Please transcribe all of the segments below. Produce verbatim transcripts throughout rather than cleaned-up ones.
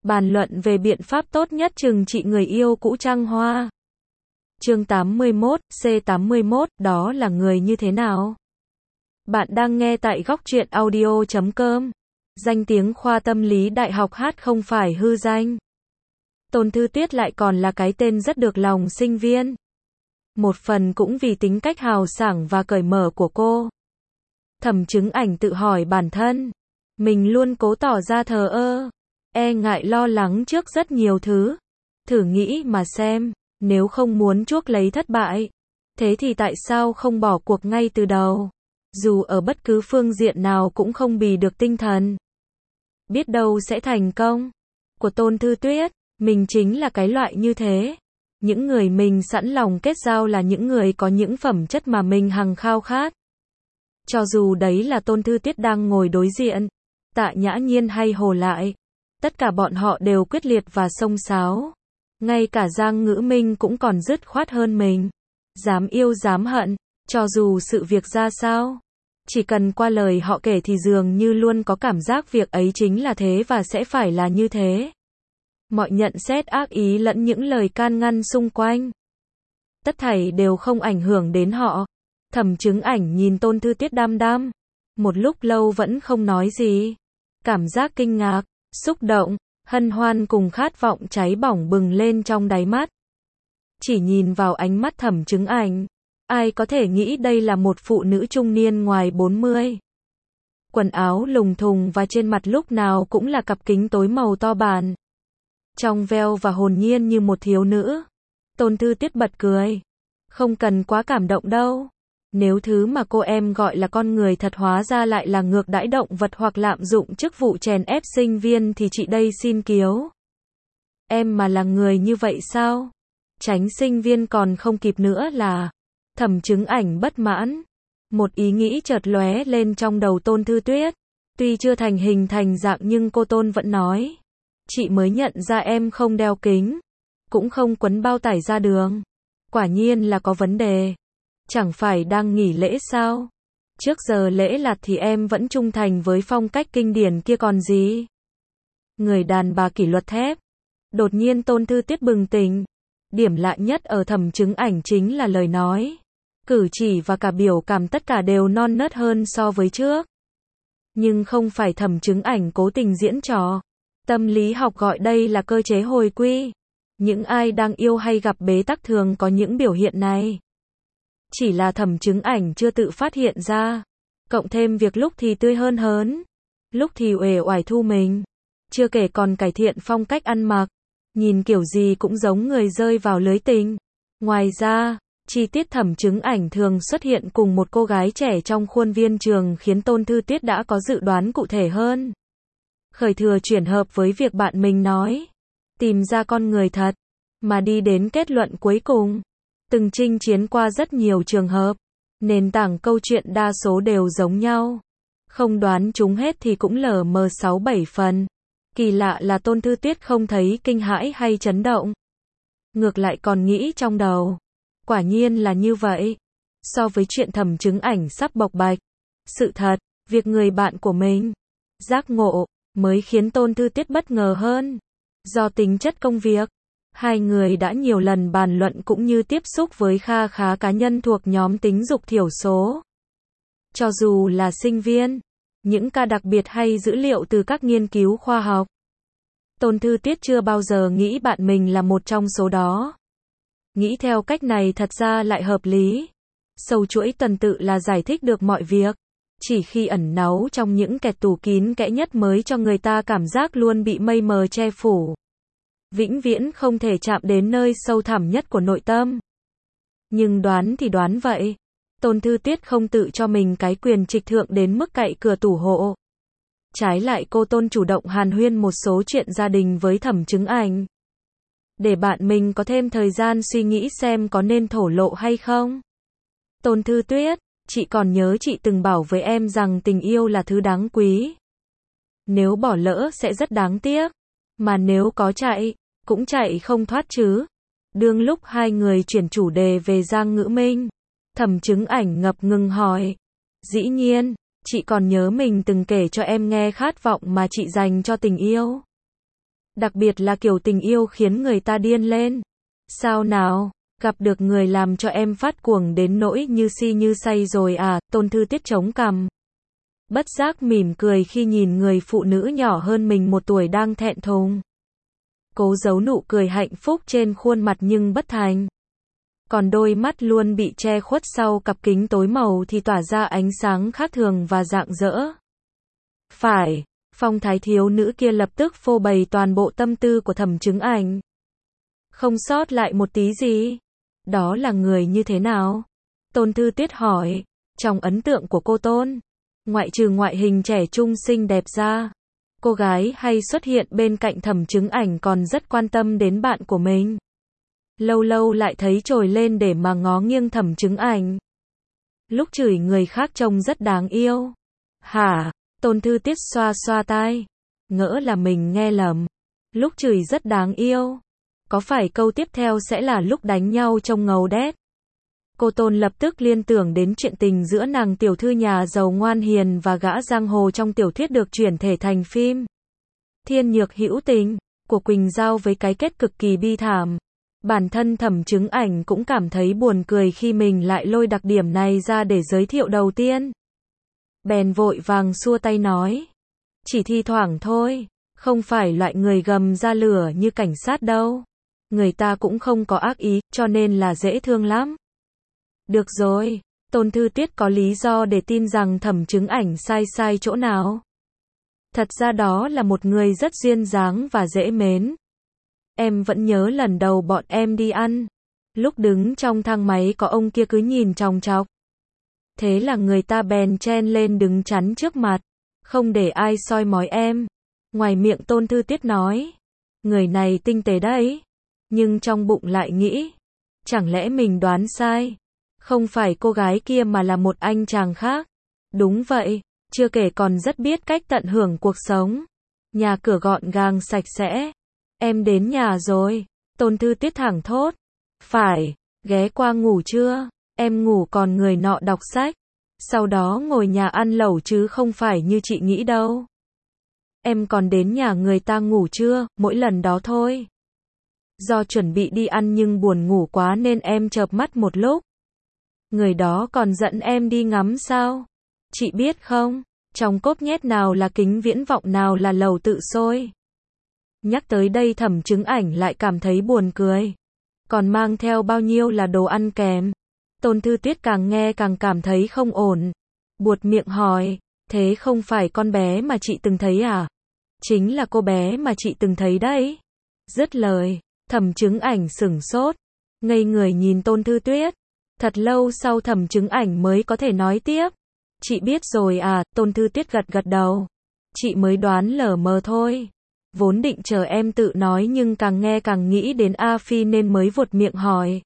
bàn luận về biện pháp tốt nhất trừng trị người yêu cũ Trăng Hoa. Chương tám mươi mốt, C tám mươi mốt, đó là người như thế nào? Bạn đang nghe tại góc truyện audio chấm com. Danh tiếng khoa tâm lý đại học hát không phải hư danh. Tôn Thư Tuyết lại còn là cái tên rất được lòng sinh viên. Một phần cũng vì tính cách hào sảng và cởi mở của cô. Thẩm Chứng Ảnh tự hỏi bản thân. Mình luôn cố tỏ ra thờ ơ, e ngại lo lắng trước rất nhiều thứ. Thử nghĩ mà xem, nếu không muốn chuốc lấy thất bại, thế thì tại sao không bỏ cuộc ngay từ đầu? Dù ở bất cứ phương diện nào cũng không bì được tinh thần. Biết đâu sẽ thành công. Của Tôn Thư Tuyết, mình chính là cái loại như thế. Những người mình sẵn lòng kết giao là những người có những phẩm chất mà mình hằng khao khát. Cho dù đấy là Tôn Thư Tuyết đang ngồi đối diện, Tạ Nhã Nhiên hay Hồ Lại, tất cả bọn họ đều quyết liệt và xông xáo. Ngay cả Giang Ngữ Minh cũng còn dứt khoát hơn mình. Dám yêu dám hận, cho dù sự việc ra sao. Chỉ cần qua lời họ kể thì dường như luôn có cảm giác việc ấy chính là thế và sẽ phải là như thế. Mọi nhận xét ác ý lẫn những lời can ngăn xung quanh, tất thảy đều không ảnh hưởng đến họ. Thẩm Chứng Ảnh nhìn Tôn Thư Tuyết đăm đăm, một lúc lâu vẫn không nói gì. Cảm giác kinh ngạc, xúc động, hân hoan cùng khát vọng cháy bỏng bừng lên trong đáy mắt. Chỉ nhìn vào ánh mắt Thẩm Chứng Ảnh, ai có thể nghĩ đây là một phụ nữ trung niên ngoài bốn mươi. Quần áo lùng thùng và trên mặt lúc nào cũng là cặp kính tối màu to bản. Trong veo và hồn nhiên như một thiếu nữ. Tôn Thư Tuyết bật cười. Không cần quá cảm động đâu. Nếu thứ mà cô em gọi là con người thật hóa ra lại là ngược đãi động vật hoặc lạm dụng chức vụ chèn ép sinh viên thì chị đây xin kiếu. Em mà là người như vậy sao? Tránh sinh viên còn không kịp nữa là. Thẩm Chứng Ảnh bất mãn. Một ý nghĩ chợt lóe lên trong đầu Tôn Thư Tuyết. Tuy chưa thành hình thành dạng nhưng cô Tôn vẫn nói. Chị mới nhận ra em không đeo kính, cũng không quấn bao tải ra đường. Quả nhiên là có vấn đề. Chẳng phải đang nghỉ lễ sao? Trước giờ lễ lạt thì em vẫn trung thành với phong cách kinh điển kia còn gì. Người đàn bà kỷ luật thép. Đột nhiên Tôn Thư Tuyết bừng tỉnh. Điểm lạ nhất ở Thẩm Chứng Ảnh chính là lời nói, cử chỉ và cả biểu cảm tất cả đều non nớt hơn so với trước. Nhưng không phải Thẩm Chứng Ảnh cố tình diễn trò. Tâm lý học gọi đây là cơ chế hồi quy. Những ai đang yêu hay gặp bế tắc thường có những biểu hiện này. Chỉ là Thẩm Chứng Ảnh chưa tự phát hiện ra. Cộng thêm việc lúc thì tươi hơn hớn, lúc thì uể oải thu mình. Chưa kể còn cải thiện phong cách ăn mặc. Nhìn kiểu gì cũng giống người rơi vào lưới tình. Ngoài ra, chi tiết Thẩm Chứng Ảnh thường xuất hiện cùng một cô gái trẻ trong khuôn viên trường khiến Tôn Thư Tuyết đã có dự đoán cụ thể hơn. Khởi thừa chuyển hợp với việc bạn mình nói. Tìm ra con người thật. Mà đi đến kết luận cuối cùng. Từng chinh chiến qua rất nhiều trường hợp. Nền tảng câu chuyện đa số đều giống nhau. Không đoán chúng hết thì cũng lờ mờ sáu bảy phần. Kỳ lạ là Tôn Thư Tuyết không thấy kinh hãi hay chấn động. Ngược lại còn nghĩ trong đầu. Quả nhiên là như vậy. So với chuyện Thẩm Chứng Ảnh sắp bộc bạch. Sự thật, việc người bạn của mình giác ngộ mới khiến Tôn Thư Tuyết bất ngờ hơn. Do tính chất công việc, hai người đã nhiều lần bàn luận cũng như tiếp xúc với kha khá cá nhân thuộc nhóm tính dục thiểu số. Cho dù là sinh viên, những ca đặc biệt hay dữ liệu từ các nghiên cứu khoa học. Tôn Thư Tuyết chưa bao giờ nghĩ bạn mình là một trong số đó. Nghĩ theo cách này thật ra lại hợp lý. Sâu chuỗi tuần tự là giải thích được mọi việc. Chỉ khi ẩn náu trong những kẹt tủ kín kẽ nhất mới cho người ta cảm giác luôn bị mây mờ che phủ. Vĩnh viễn không thể chạm đến nơi sâu thẳm nhất của nội tâm. Nhưng đoán thì đoán vậy. Tôn Thư Tuyết không tự cho mình cái quyền trịch thượng đến mức cậy cửa tủ hộ. Trái lại cô Tôn chủ động hàn huyên một số chuyện gia đình với Thẩm Chứng Ảnh. Để bạn mình có thêm thời gian suy nghĩ xem có nên thổ lộ hay không. Tôn Thư Tuyết, chị còn nhớ chị từng bảo với em rằng tình yêu là thứ đáng quý. Nếu bỏ lỡ sẽ rất đáng tiếc. Mà nếu có chạy, cũng chạy không thoát chứ. Đương lúc hai người chuyển chủ đề về Giang Ngữ Minh, Thẩm Chứng Ảnh ngập ngừng hỏi. Dĩ nhiên, chị còn nhớ mình từng kể cho em nghe khát vọng mà chị dành cho tình yêu. Đặc biệt là kiểu tình yêu khiến người ta điên lên. Sao nào? Gặp được người làm cho em phát cuồng đến nỗi như si như say rồi à? Tôn Thư Tiết chống cằm. Bất giác mỉm cười khi nhìn người phụ nữ nhỏ hơn mình một tuổi đang thẹn thùng. Cố giấu nụ cười hạnh phúc trên khuôn mặt nhưng bất thành. Còn đôi mắt luôn bị che khuất sau cặp kính tối màu thì tỏa ra ánh sáng khác thường và rạng rỡ. Phải, phong thái thiếu nữ kia lập tức phô bày toàn bộ tâm tư của Thẩm Chứng Ảnh. Không sót lại một tí gì. Đó là người như thế nào? Tôn Thư Tiết hỏi. Trong ấn tượng của cô Tôn, ngoại trừ ngoại hình trẻ trung xinh đẹp ra, cô gái hay xuất hiện bên cạnh Thẩm Chứng Ảnh còn rất quan tâm đến bạn của mình. Lâu lâu lại thấy trồi lên để mà ngó nghiêng Thẩm Chứng Ảnh. Lúc chửi người khác trông rất đáng yêu. Hả? Tôn Thư Tiết xoa xoa tai. Ngỡ là mình nghe lầm. Lúc chửi rất đáng yêu. Có phải câu tiếp theo sẽ là lúc đánh nhau trông ngầu đét? Cô Tôn lập tức liên tưởng đến chuyện tình giữa nàng tiểu thư nhà giàu ngoan hiền và gã giang hồ trong tiểu thuyết được chuyển thể thành phim Thiên Nhược Hữu Tình của Quỳnh Giao với cái kết cực kỳ bi thảm. Bản thân Thẩm Chứng Ảnh cũng cảm thấy buồn cười khi mình lại lôi đặc điểm này ra để giới thiệu đầu tiên. Bèn vội vàng xua tay nói. Chỉ thi thoảng thôi, không phải loại người gầm ra lửa như cảnh sát đâu. Người ta cũng không có ác ý, cho nên là dễ thương lắm. Được rồi, Tôn Thư Tiết có lý do để tin rằng Thẩm Chứng Ảnh sai sai chỗ nào. Thật ra đó là một người rất duyên dáng và dễ mến. Em vẫn nhớ lần đầu bọn em đi ăn. Lúc đứng trong thang máy có ông kia cứ nhìn chòng chọc. Thế là người ta bèn chen lên đứng chắn trước mặt. Không để ai soi mói em. Ngoài miệng Tôn Thư Tiết nói. Người này tinh tế đấy. Nhưng trong bụng lại nghĩ. Chẳng lẽ mình đoán sai? Không phải cô gái kia mà là một anh chàng khác. Đúng vậy. Chưa kể còn rất biết cách tận hưởng cuộc sống. Nhà cửa gọn gàng sạch sẽ. Em đến nhà rồi. Tôn Thư Tiết thẳng thốt. Phải, ghé qua ngủ chưa? Em ngủ còn người nọ đọc sách. Sau đó ngồi nhà ăn lẩu chứ không phải như chị nghĩ đâu. Em còn đến nhà người ta ngủ chưa? Mỗi lần đó thôi. Do chuẩn bị đi ăn nhưng buồn ngủ quá nên em chợp mắt một lúc. Người đó còn dẫn em đi ngắm sao? Chị biết không? Trong cốp nhét nào là kính viễn vọng nào là lầu tự sôi. Nhắc tới đây Thẩm Chứng Ảnh lại cảm thấy buồn cười. Còn mang theo bao nhiêu là đồ ăn kèm. Tôn Thư Tiết càng nghe càng cảm thấy không ổn. Buột miệng hỏi, thế không phải con bé mà chị từng thấy à? Chính là cô bé mà chị từng thấy đấy. Dứt lời, Thẩm Chứng Ảnh sửng sốt. Ngây người nhìn Tôn Thư Tiết. Thật lâu sau Thẩm Chứng Ảnh mới có thể nói tiếp. Chị biết rồi à? Tôn Thư Tiết gật gật đầu. Chị mới đoán lờ mờ thôi. Vốn định chờ em tự nói nhưng càng nghe càng nghĩ đến A Phi nên mới vuột miệng hỏi.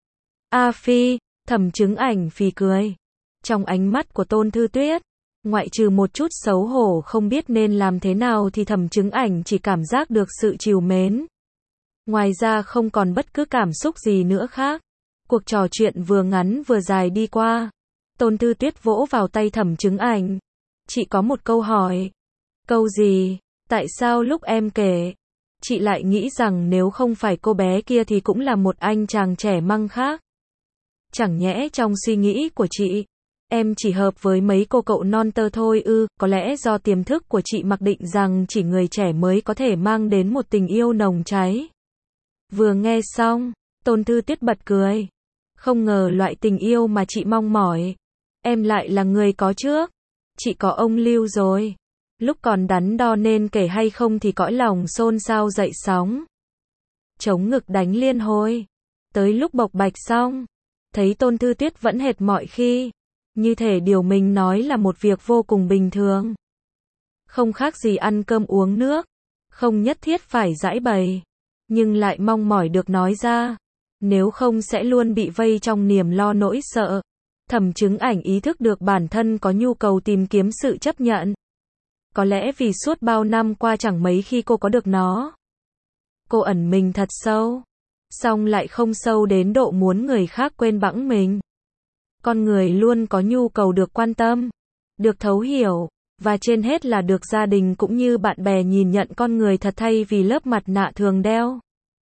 A Phi, Thẩm Chứng Ảnh phì cười. Trong ánh mắt của Tôn Thư Tuyết, ngoại trừ một chút xấu hổ không biết nên làm thế nào thì Thẩm Chứng Ảnh chỉ cảm giác được sự trìu mến. Ngoài ra không còn bất cứ cảm xúc gì nữa khác. Cuộc trò chuyện vừa ngắn vừa dài đi qua. Tôn Thư Tuyết vỗ vào tay Thẩm Chứng Ảnh. Chị có một câu hỏi. Câu gì? Tại sao lúc em kể, chị lại nghĩ rằng nếu không phải cô bé kia thì cũng là một anh chàng trẻ măng khác? Chẳng nhẽ trong suy nghĩ của chị, em chỉ hợp với mấy cô cậu non tơ thôi ư? Có lẽ do tiềm thức của chị mặc định rằng chỉ người trẻ mới có thể mang đến một tình yêu nồng cháy. Vừa nghe xong, Tôn Thư Tiết bật cười. Không ngờ loại tình yêu mà chị mong mỏi, em lại là người có trước. Chị có ông Lưu rồi. Lúc còn đắn đo nên kể hay không thì cõi lòng xôn xao dậy sóng. Chống ngực đánh liên hồi. Tới lúc bộc bạch xong, thấy Tôn Thư Tuyết vẫn hệt mọi khi. Như thể điều mình nói là một việc vô cùng bình thường. Không khác gì ăn cơm uống nước. Không nhất thiết phải giãi bày. Nhưng lại mong mỏi được nói ra. Nếu không sẽ luôn bị vây trong niềm lo nỗi sợ. Thẩm Chứng Ảnh ý thức được bản thân có nhu cầu tìm kiếm sự chấp nhận. Có lẽ vì suốt bao năm qua chẳng mấy khi cô có được nó. Cô ẩn mình thật sâu. Song lại không sâu đến độ muốn người khác quên bẵng mình. Con người luôn có nhu cầu được quan tâm, được thấu hiểu, Và trên hết là được gia đình cũng như bạn bè nhìn nhận con người thật thay vì lớp mặt nạ thường đeo.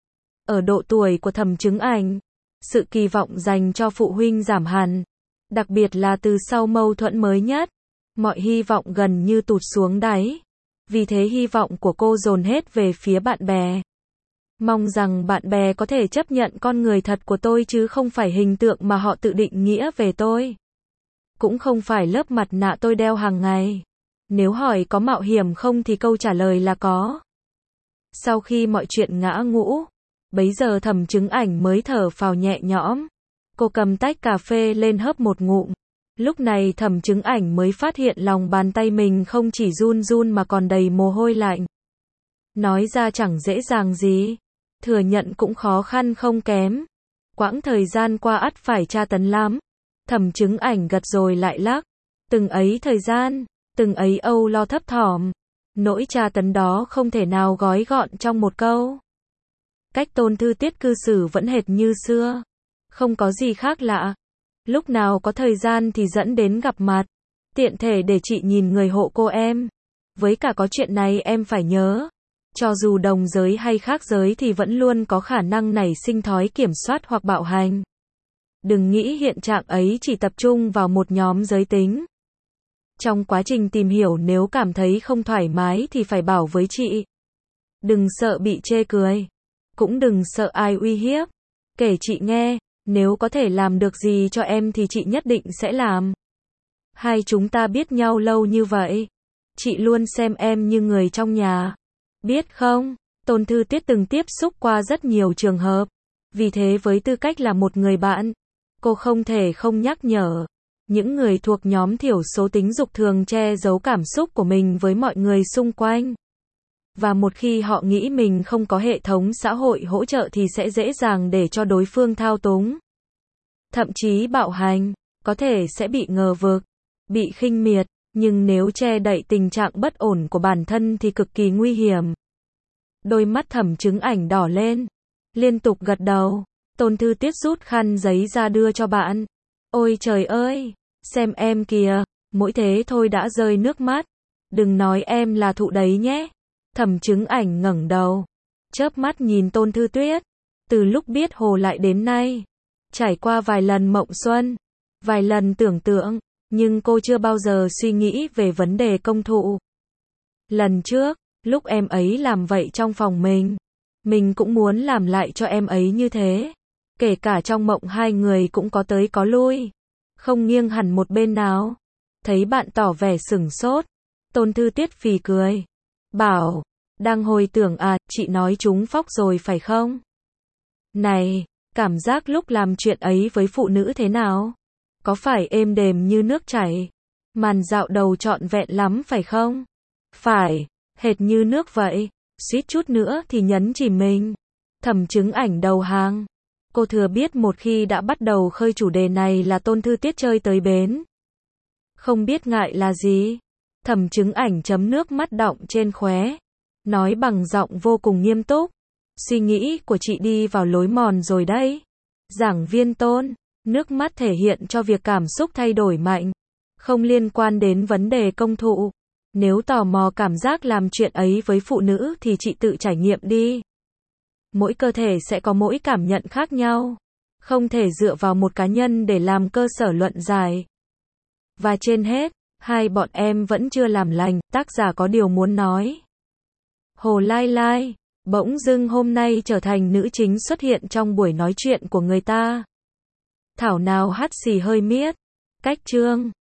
Ở độ tuổi của Thẩm Chứng Ảnh, sự kỳ vọng dành cho phụ huynh giảm hẳn, đặc biệt là từ sau mâu thuẫn mới nhất. Mọi hy vọng gần như tụt xuống đáy. Vì thế hy vọng của cô dồn hết về phía bạn bè. Mong rằng bạn bè có thể chấp nhận con người thật của tôi chứ không phải hình tượng mà họ tự định nghĩa về tôi. Cũng không phải lớp mặt nạ tôi đeo hàng ngày. Nếu hỏi có mạo hiểm không thì câu trả lời là có. Sau khi mọi chuyện ngã ngũ, bấy giờ Thẩm Chứng Ảnh mới thở phào nhẹ nhõm. Cô cầm tách cà phê lên hớp một ngụm. Lúc này Thẩm Chứng Ảnh mới phát hiện lòng bàn tay mình không chỉ run run mà còn đầy mồ hôi lạnh. Nói ra chẳng dễ dàng gì, thừa nhận cũng khó khăn không kém. Quãng thời gian qua ắt phải tra tấn lắm. Thẩm Chứng Ảnh gật rồi lại lắc. Từng ấy thời gian, từng ấy âu lo thấp thỏm. Nỗi tra tấn đó không thể nào gói gọn trong một câu. Cách Tôn Thư Tiết cư xử vẫn hệt như xưa. Không có gì khác lạ. Lúc nào có thời gian thì dẫn đến gặp mặt. Tiện thể để chị nhìn người hộ cô em. Với cả có chuyện này em phải nhớ. Cho dù đồng giới hay khác giới thì vẫn luôn có khả năng nảy sinh thói kiểm soát hoặc bạo hành. Đừng nghĩ hiện trạng ấy chỉ tập trung vào một nhóm giới tính. Trong quá trình tìm hiểu nếu cảm thấy không thoải mái thì phải bảo với chị. Đừng sợ bị chê cười. Cũng đừng sợ ai uy hiếp. Kể chị nghe, nếu có thể làm được gì cho em thì chị nhất định sẽ làm. Hai chúng ta biết nhau lâu như vậy. Chị luôn xem em như người trong nhà. Biết không, Tôn Thư Tiết từng tiếp xúc qua rất nhiều trường hợp. Vì thế với tư cách là một người bạn, cô không thể không nhắc nhở. Những người thuộc nhóm thiểu số tính dục thường che giấu cảm xúc của mình với mọi người xung quanh. Và một khi họ nghĩ mình không có hệ thống xã hội hỗ trợ thì sẽ dễ dàng để cho đối phương thao túng. Thậm chí bạo hành, có thể sẽ bị ngờ vực, bị khinh miệt, nhưng nếu che đậy tình trạng bất ổn của bản thân thì cực kỳ nguy hiểm. Đôi mắt Thẩm Chứng Ảnh đỏ lên, liên tục gật đầu. Tôn Thư Tiết rút khăn giấy ra đưa cho bạn. Ôi trời ơi, xem em kìa, mỗi thế thôi đã rơi nước mắt. Đừng nói em là thụ đấy nhé. Thẩm Chứng Ảnh ngẩng đầu, chớp mắt nhìn Tôn Thư Tuyết. Từ lúc biết Hồ lại đến nay, trải qua vài lần mộng xuân, vài lần tưởng tượng, nhưng cô chưa bao giờ suy nghĩ về vấn đề công thụ. Lần trước, lúc em ấy làm vậy trong phòng mình, mình cũng muốn làm lại cho em ấy như thế. Kể cả trong mộng hai người cũng có tới có lui, không nghiêng hẳn một bên nào. Thấy bạn tỏ vẻ sửng sốt, Tôn Thư Tiết phì cười. Bảo, đang hồi tưởng à, chị nói trúng phóc rồi phải không? Này, cảm giác lúc làm chuyện ấy với phụ nữ thế nào? Có phải êm đềm như nước chảy? Màn dạo đầu trọn vẹn lắm phải không? Phải, hệt như nước vậy, suýt chút nữa thì nhấn chìm mình. Thẩm Chứng Ảnh đầu hàng. Cô thừa biết một khi đã bắt đầu khơi chủ đề này là Tôn Thư Tiết chơi tới bến. Không biết ngại là gì. Thẩm Chứng Ảnh chấm nước mắt đọng trên khóe, nói bằng giọng vô cùng nghiêm túc. Suy nghĩ của chị đi vào lối mòn rồi đấy. Giảng viên Tôn, nước mắt thể hiện cho việc cảm xúc thay đổi mạnh, không liên quan đến vấn đề công thụ. Nếu tò mò cảm giác làm chuyện ấy với phụ nữ thì chị tự trải nghiệm đi. Mỗi cơ thể sẽ có mỗi cảm nhận khác nhau, không thể dựa vào một cá nhân để làm cơ sở luận giải. Và trên hết, hai bọn em vẫn chưa làm lành, tác giả có điều muốn nói. Hồ Lai Lai, bỗng dưng hôm nay trở thành nữ chính xuất hiện trong buổi nói chuyện của người ta. Thảo nào hắt xì hơi miết. Cách chương